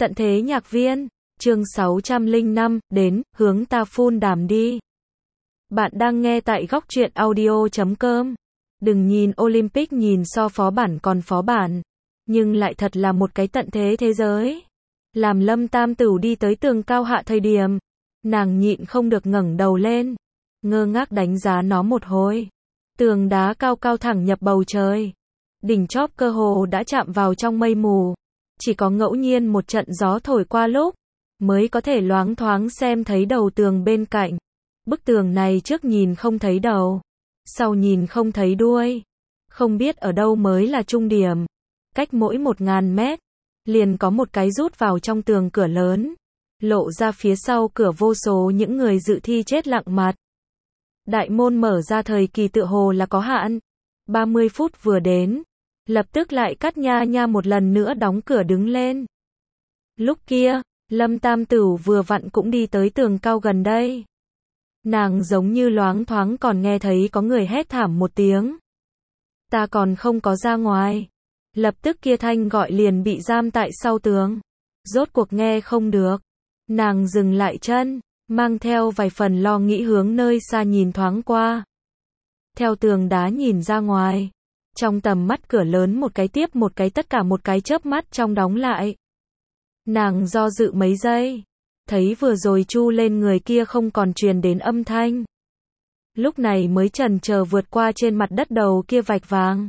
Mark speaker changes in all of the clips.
Speaker 1: Tận thế nhạc viên, chương 605, đến, hướng ta phun đàm đi. Bạn đang nghe tại góc truyện audio.com. Đừng nhìn Olympic nhìn so phó bản còn phó bản, nhưng lại thật là một cái tận thế thế giới. Làm Lâm Tam Tửu đi tới tường cao hạ thời điểm, nàng nhịn không được ngẩng đầu lên, ngơ ngác đánh giá nó một hồi. Tường đá cao cao thẳng nhập bầu trời, đỉnh chóp cơ hồ đã chạm vào trong mây mù. Chỉ có ngẫu nhiên một trận gió thổi qua lúc, mới có thể loáng thoáng xem thấy đầu tường bên cạnh. Bức tường này trước nhìn không thấy đầu, sau nhìn không thấy đuôi. Không biết ở đâu mới là trung điểm. Cách mỗi 1000 mét, liền có một cái rút vào trong tường cửa lớn. Lộ ra phía sau cửa vô số những người dự thi chết lặng mặt. Đại môn mở ra thời kỳ tựa hồ là có hạn. 30 phút vừa đến, lập tức lại cắt nha một lần nữa đóng cửa đứng lên. Lúc kia, Lâm Tam Tửu vừa vặn cũng đi tới tường cao gần đây. Nàng giống như loáng thoáng còn nghe thấy có người hét thảm một tiếng. Ta còn không có ra ngoài. Lập tức kia thanh gọi liền bị giam tại sau tường. Rốt cuộc nghe không được. Nàng dừng lại chân, mang theo vài phần lo nghĩ hướng nơi xa nhìn thoáng qua. Theo tường đá nhìn ra ngoài. Trong tầm mắt cửa lớn một cái tiếp một cái tất cả một cái chớp mắt trong đóng lại. Nàng do dự mấy giây. Thấy vừa rồi chu lên người kia không còn truyền đến âm thanh. Lúc này mới chần chờ vượt qua trên mặt đất đầu kia vạch vàng.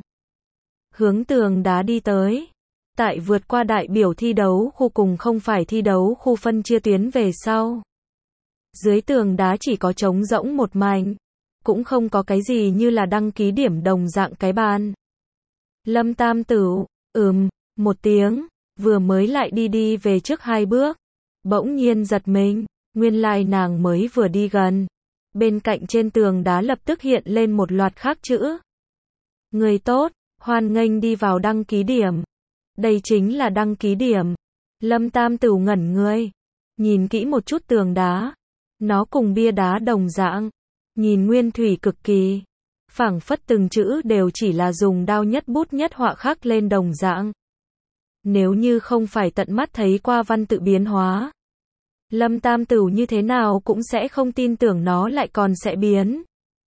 Speaker 1: Hướng tường đá đi tới. Tại vượt qua đại biểu thi đấu khu cùng không phải thi đấu khu phân chia tuyến về sau. Dưới tường đá chỉ có trống rỗng một mảnh. Cũng không có cái gì như là đăng ký điểm đồng dạng cái bàn. Lâm Tam Tửu, một tiếng, vừa mới lại đi về trước 2 bước. Bỗng nhiên giật mình, nguyên lai nàng mới vừa đi gần. Bên cạnh trên tường đá lập tức hiện lên một loạt khác chữ. Người tốt, hoan nghênh đi vào đăng ký điểm. Đây chính là đăng ký điểm. Lâm Tam Tửu ngẩn người, nhìn kỹ một chút tường đá. Nó cùng bia đá đồng dạng, nhìn nguyên thủy cực kỳ. Phảng phất từng chữ đều chỉ là dùng đao nhất bút nhất họa khắc lên đồng dạng. Nếu như không phải tận mắt thấy qua văn tự biến hóa, Lâm Tam Tửu như thế nào cũng sẽ không tin tưởng nó lại còn sẽ biến.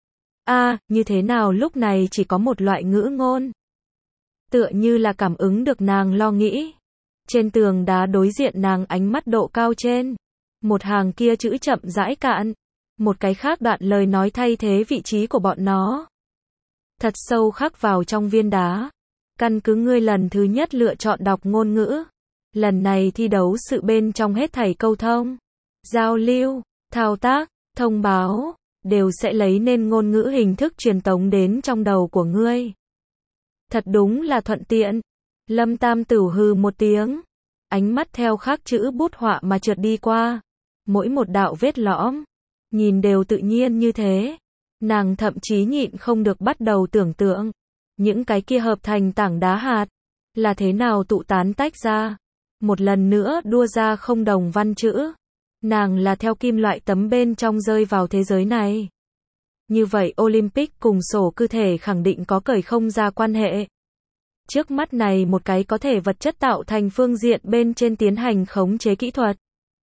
Speaker 1: Như thế nào lúc này chỉ có một loại ngữ ngôn. Tựa như là cảm ứng được nàng lo nghĩ. Trên tường đá đối diện nàng ánh mắt độ cao trên. Một hàng kia chữ chậm rãi cạn. Một cái khác đoạn lời nói thay thế vị trí của bọn nó. Thật sâu khắc vào trong viên đá. Căn cứ ngươi lần thứ nhất lựa chọn đọc ngôn ngữ. Lần này thi đấu sự bên trong hết thảy câu thông, giao lưu, thao tác, thông báo, đều sẽ lấy nên ngôn ngữ hình thức truyền tống đến trong đầu của ngươi. Thật đúng là thuận tiện. Lâm Tam Tửu hừ một tiếng. Ánh mắt theo khắc chữ bút họa mà trượt đi qua. Mỗi một đạo vết lõm. Nhìn đều tự nhiên như thế. Nàng thậm chí nhịn không được bắt đầu tưởng tượng. Những cái kia hợp thành tảng đá hạt. Là thế nào tụ tán tách ra. Một lần nữa đua ra không đồng văn chữ. Nàng là theo kim loại tấm bên trong rơi vào thế giới này. Như vậy Olympic cùng sổ cư thể khẳng định có cởi không ra quan hệ. Trước mắt này một cái có thể vật chất tạo thành phương diện bên trên tiến hành khống chế kỹ thuật.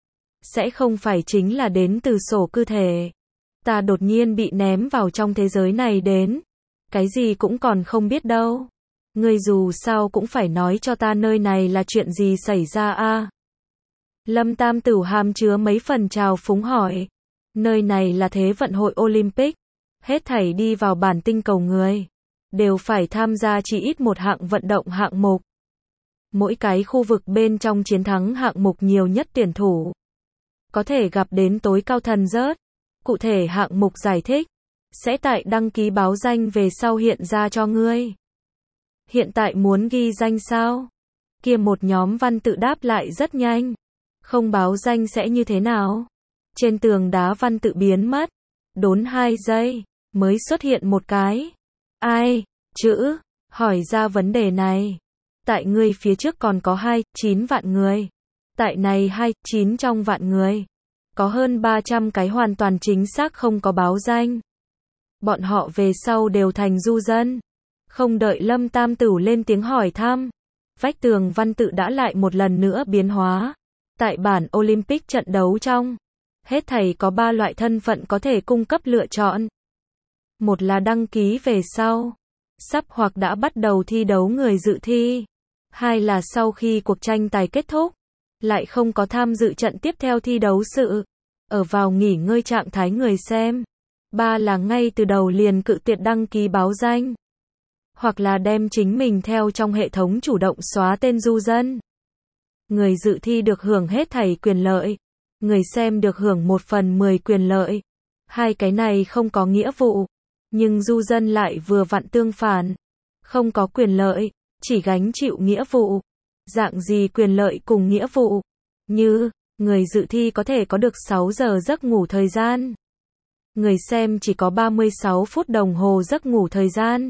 Speaker 1: Sẽ không phải chính là đến từ sổ cư thể. Ta đột nhiên bị ném vào trong thế giới này đến. Cái gì cũng còn không biết đâu. Ngươi dù sao cũng phải nói cho ta nơi này là chuyện gì xảy ra Lâm Tam Tửu hàm chứa mấy phần trào phúng hỏi. Nơi này là Thế vận hội Olympic. Hết thảy đi vào bản tinh cầu người. Đều phải tham gia chỉ ít một hạng vận động hạng mục. Mỗi cái khu vực bên trong chiến thắng hạng mục nhiều nhất tuyển thủ. Có thể gặp đến tối cao thần rớt. Cụ thể hạng mục giải thích. Sẽ tại đăng ký báo danh về sau hiện ra cho ngươi. Hiện tại muốn ghi danh sao? Kia một nhóm văn tự đáp lại rất nhanh. Không báo danh sẽ như thế nào? Trên tường đá văn tự biến mất. Đốn 2 giây, mới xuất hiện một cái. Ai? Chữ. Hỏi ra vấn đề này. Tại ngươi phía trước còn có 9 vạn người. Tại này 9 trong vạn người. Có hơn 300 cái hoàn toàn chính xác không có báo danh. Bọn họ về sau đều thành du dân. Không đợi Lâm Tam Tửu lên tiếng hỏi thăm. Vách tường văn tự đã lại một lần nữa biến hóa. Tại bản Olympic trận đấu trong, hết thảy có 3 loại thân phận có thể cung cấp lựa chọn. Một là đăng ký về sau, sắp hoặc đã bắt đầu thi đấu người dự thi. Hai là sau khi cuộc tranh tài kết thúc, lại không có tham dự trận tiếp theo thi đấu sự, ở vào nghỉ ngơi trạng thái người xem. Ba là ngay từ đầu liền cự tuyệt đăng ký báo danh, hoặc là đem chính mình theo trong hệ thống chủ động xóa tên du dân. Người dự thi được hưởng hết thảy quyền lợi, người xem được hưởng 1/10 quyền lợi. Hai cái này không có nghĩa vụ, nhưng du dân lại vừa vặn tương phản, không có quyền lợi, chỉ gánh chịu nghĩa vụ. Dạng gì quyền lợi cùng nghĩa vụ? Như, người dự thi có thể có được 6 giờ giấc ngủ thời gian. Người xem chỉ có 36 phút đồng hồ giấc ngủ thời gian.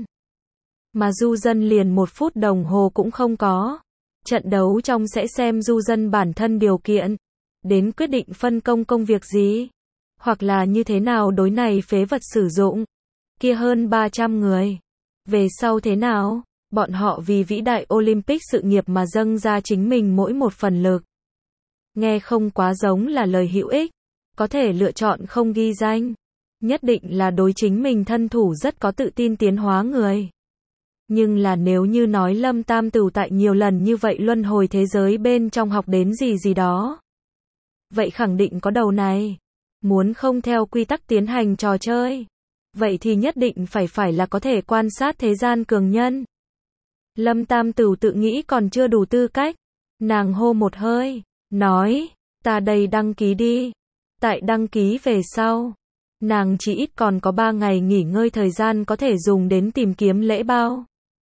Speaker 1: Mà du dân liền 1 phút đồng hồ cũng không có. Trận đấu trong sẽ xem du dân bản thân điều kiện, đến quyết định phân công công việc gì, hoặc là như thế nào đối này phế vật sử dụng. Kia hơn 300 người. Về sau thế nào? Bọn họ vì vĩ đại Olympic sự nghiệp mà dâng ra chính mình mỗi một phần lực. Nghe không quá giống là lời hữu ích. Có thể lựa chọn không ghi danh. Nhất định là đối chính mình thân thủ rất có tự tin tiến hóa người. Nhưng là nếu như nói Lâm Tam Tửu tại nhiều lần như vậy luân hồi thế giới bên trong học đến gì đó, vậy khẳng định có đầu này. Muốn không theo quy tắc tiến hành trò chơi, vậy thì nhất định phải là có thể quan sát thế gian cường nhân. Lâm Tam Tửu tự nghĩ còn chưa đủ tư cách. Nàng hô một hơi, nói, ta đây đăng ký đi. Tại đăng ký về sau, nàng chỉ ít còn có 3 ngày nghỉ ngơi thời gian có thể dùng đến tìm kiếm lễ bao.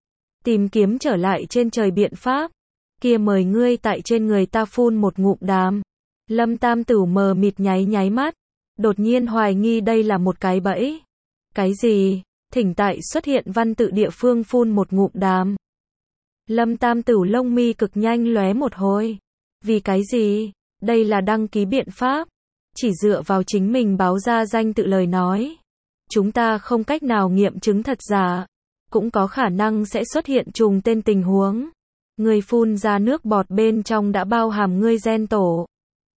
Speaker 1: Tìm kiếm trở lại trên trời biện pháp. Kia mời ngươi tại trên người ta phun một ngụm đàm. Lâm Tam Tửu mờ mịt nháy mắt. Đột nhiên hoài nghi đây là một cái bẫy. Cái gì? Thỉnh tại xuất hiện văn tự địa phương phun một ngụm đàm. Lâm Tam Tửu lông mi cực nhanh lóe một hồi. Vì cái gì? Đây là đăng ký biện pháp. Chỉ dựa vào chính mình báo ra danh tự lời nói. Chúng ta không cách nào nghiệm chứng thật giả. Cũng có khả năng sẽ xuất hiện trùng tên tình huống. Ngươi phun ra nước bọt bên trong đã bao hàm ngươi gen tổ.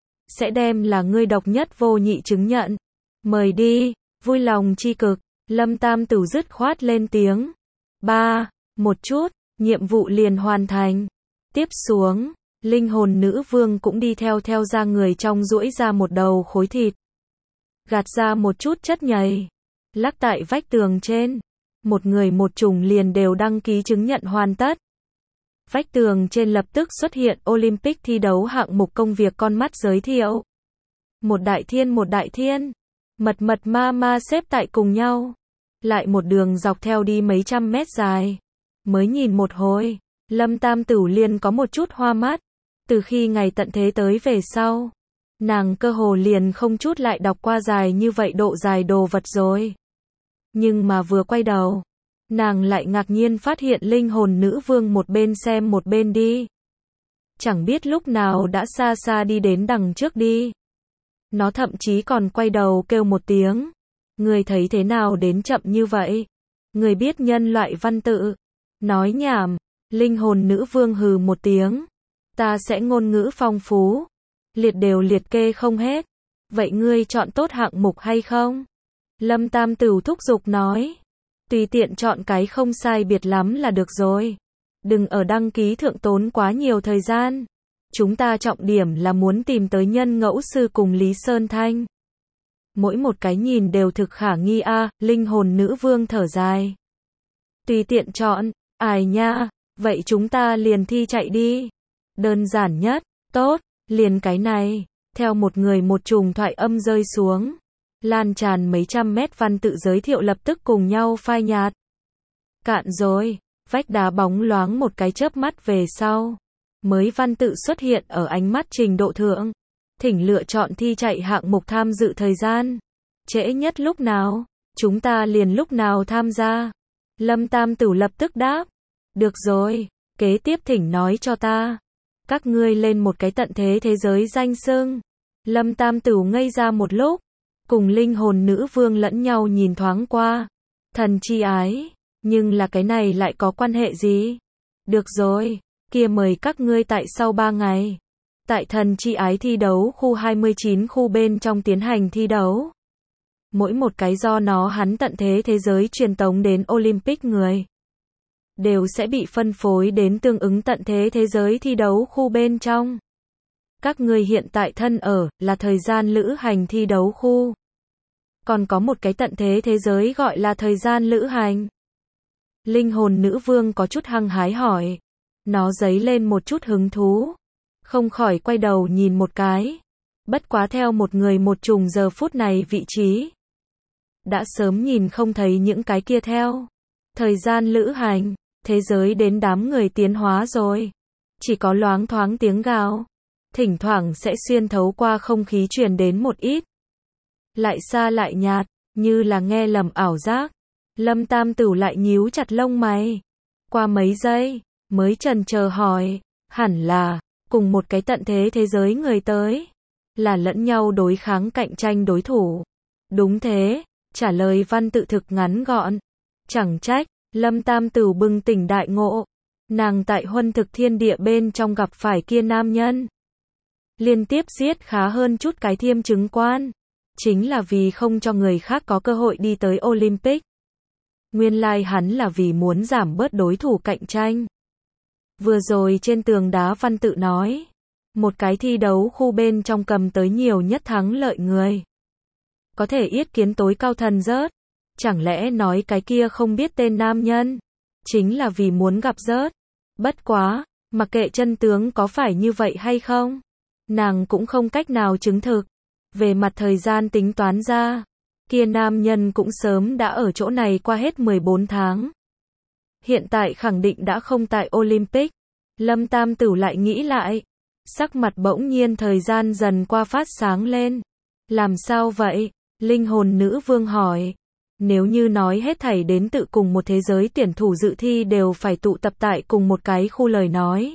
Speaker 1: Sẽ đem là ngươi độc nhất vô nhị chứng nhận. Mời đi, vui lòng chi cực. Lâm Tam Tửu dứt khoát lên tiếng. 3. Một chút, nhiệm vụ liền hoàn thành. Tiếp xuống, linh hồn nữ vương cũng đi theo ra người trong duỗi ra một đầu khối thịt. Gạt ra một chút chất nhầy. Lắc tại vách tường trên. Một người một chủng liền đều đăng ký chứng nhận hoàn tất. Vách tường trên lập tức xuất hiện Olympic thi đấu hạng mục công việc con mắt giới thiệu. Một đại thiên. Mật ma xếp tại cùng nhau. Lại một đường dọc theo đi mấy trăm mét dài. Mới nhìn một hồi, Lâm Tam Tửu liền có một chút hoa mắt. Từ khi ngày tận thế tới về sau, nàng cơ hồ liền không chút lại đọc qua dài như vậy độ dài đồ vật rồi. Nhưng mà vừa quay đầu, nàng lại ngạc nhiên phát hiện linh hồn nữ vương một bên xem một bên đi. Chẳng biết lúc nào đã xa đi đến đằng trước đi. Nó thậm chí còn quay đầu kêu một tiếng. Người thấy thế nào đến chậm như vậy? Người biết nhân loại văn tự. Nói nhảm, linh hồn nữ vương hừ một tiếng. Ta sẽ ngôn ngữ phong phú. Liệt đều liệt kê không hết. Vậy ngươi chọn tốt hạng mục hay không? Lâm Tam Tửu thúc giục nói. Tùy tiện chọn cái không sai biệt lắm là được rồi. Đừng ở đăng ký thượng tốn quá nhiều thời gian. Chúng ta trọng điểm là muốn tìm tới nhân ngẫu sư cùng Lý Sơn Thanh. Mỗi một cái nhìn đều thực khả nghi a. Linh hồn nữ vương thở dài. Tùy tiện chọn, ai nha, vậy chúng ta liền thi chạy đi. Đơn giản nhất, tốt, liền cái này. Theo một người một chùm thoại âm rơi xuống. Lan tràn mấy trăm mét văn tự giới thiệu lập tức cùng nhau phai nhạt. Cạn rồi, vách đá bóng loáng một cái chớp mắt về sau. Mới văn tự xuất hiện ở ánh mắt trình độ thượng. Thỉnh lựa chọn thi chạy hạng mục tham dự thời gian. Trễ nhất lúc nào, chúng ta liền lúc nào tham gia. Lâm Tam Tửu lập tức đáp. Được rồi, kế tiếp thỉnh nói cho ta. Các ngươi lên một cái tận thế thế giới danh xưng. Lâm Tam Tửu ngây ra một lúc. Cùng linh hồn nữ vương lẫn nhau nhìn thoáng qua. Thần chi ái. Nhưng là cái này lại có quan hệ gì? Được rồi, kia mời các ngươi tại sau 3 ngày. Tại thần chi ái thi đấu khu 29 khu bên trong tiến hành thi đấu. Mỗi một cái do nó hắn tận thế thế giới truyền tống đến Olympic người đều sẽ bị phân phối đến tương ứng tận thế thế giới thi đấu khu bên trong. Các ngươi hiện tại thân ở là thời gian lữ hành thi đấu khu. Còn có một cái tận thế thế giới gọi là thời gian lữ hành. Linh hồn nữ vương có chút hăng hái hỏi. Nó dấy lên một chút hứng thú. Không khỏi quay đầu nhìn một cái. Bất quá theo một người một trùng giờ phút này vị trí. Đã sớm nhìn không thấy những cái kia theo. Thời gian lữ hành, thế giới đến đám người tiến hóa rồi. Chỉ có loáng thoáng tiếng gào. Thỉnh thoảng sẽ xuyên thấu qua không khí truyền đến một ít. Lại xa lại nhạt, như là nghe lầm ảo giác. Lâm Tam Tửu lại nhíu chặt lông mày. Qua mấy giây, mới chần chờ hỏi, hẳn là, cùng một cái tận thế thế giới người tới. Là lẫn nhau đối kháng cạnh tranh đối thủ. Đúng thế, trả lời văn tự thực ngắn gọn. Chẳng trách, Lâm Tam Tửu bừng tỉnh đại ngộ. Nàng tại huân thực thiên địa bên trong gặp phải kia nam nhân. Liên tiếp giết khá hơn chút cái thiêm chứng quan. Chính là vì không cho người khác có cơ hội đi tới Olympic. Nguyên lai hắn là vì muốn giảm bớt đối thủ cạnh tranh. Vừa rồi trên tường đá văn tự nói. Một cái thi đấu khu bên trong cầm tới nhiều nhất thắng lợi người. Có thể yết kiến tối cao thần rớt. Chẳng lẽ nói cái kia không biết tên nam nhân. Chính là vì muốn gặp rớt. Bất quá, mặc kệ chân tướng có phải như vậy hay không. Nàng cũng không cách nào chứng thực. Về mặt thời gian tính toán ra. Kia nam nhân cũng sớm đã ở chỗ này qua hết 14 tháng. Hiện tại khẳng định đã không tại Olympic. Lâm Tam Tửu lại nghĩ lại. Sắc mặt bỗng nhiên thời gian dần qua phát sáng lên. Làm sao vậy? Linh hồn nữ vương hỏi. Nếu như nói hết thảy đến tự cùng một thế giới tuyển thủ dự thi đều phải tụ tập tại cùng một cái khu lời nói.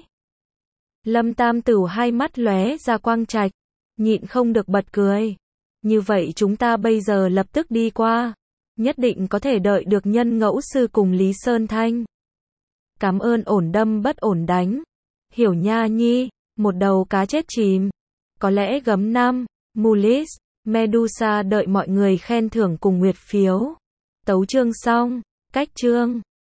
Speaker 1: Lâm Tam Tửu hai mắt lóe ra quang trạch. Nhịn không được bật cười. Như vậy chúng ta bây giờ lập tức đi qua. Nhất định có thể đợi được nhân ngẫu sư cùng Lý Sơn Thanh. Cảm ơn ổn đâm bất ổn đánh. Hiểu nha nhi, một đầu cá chết chìm. Có lẽ gấm năm, Mulis, Medusa đợi mọi người khen thưởng cùng nguyệt phiếu. Tấu chương xong, cách chương.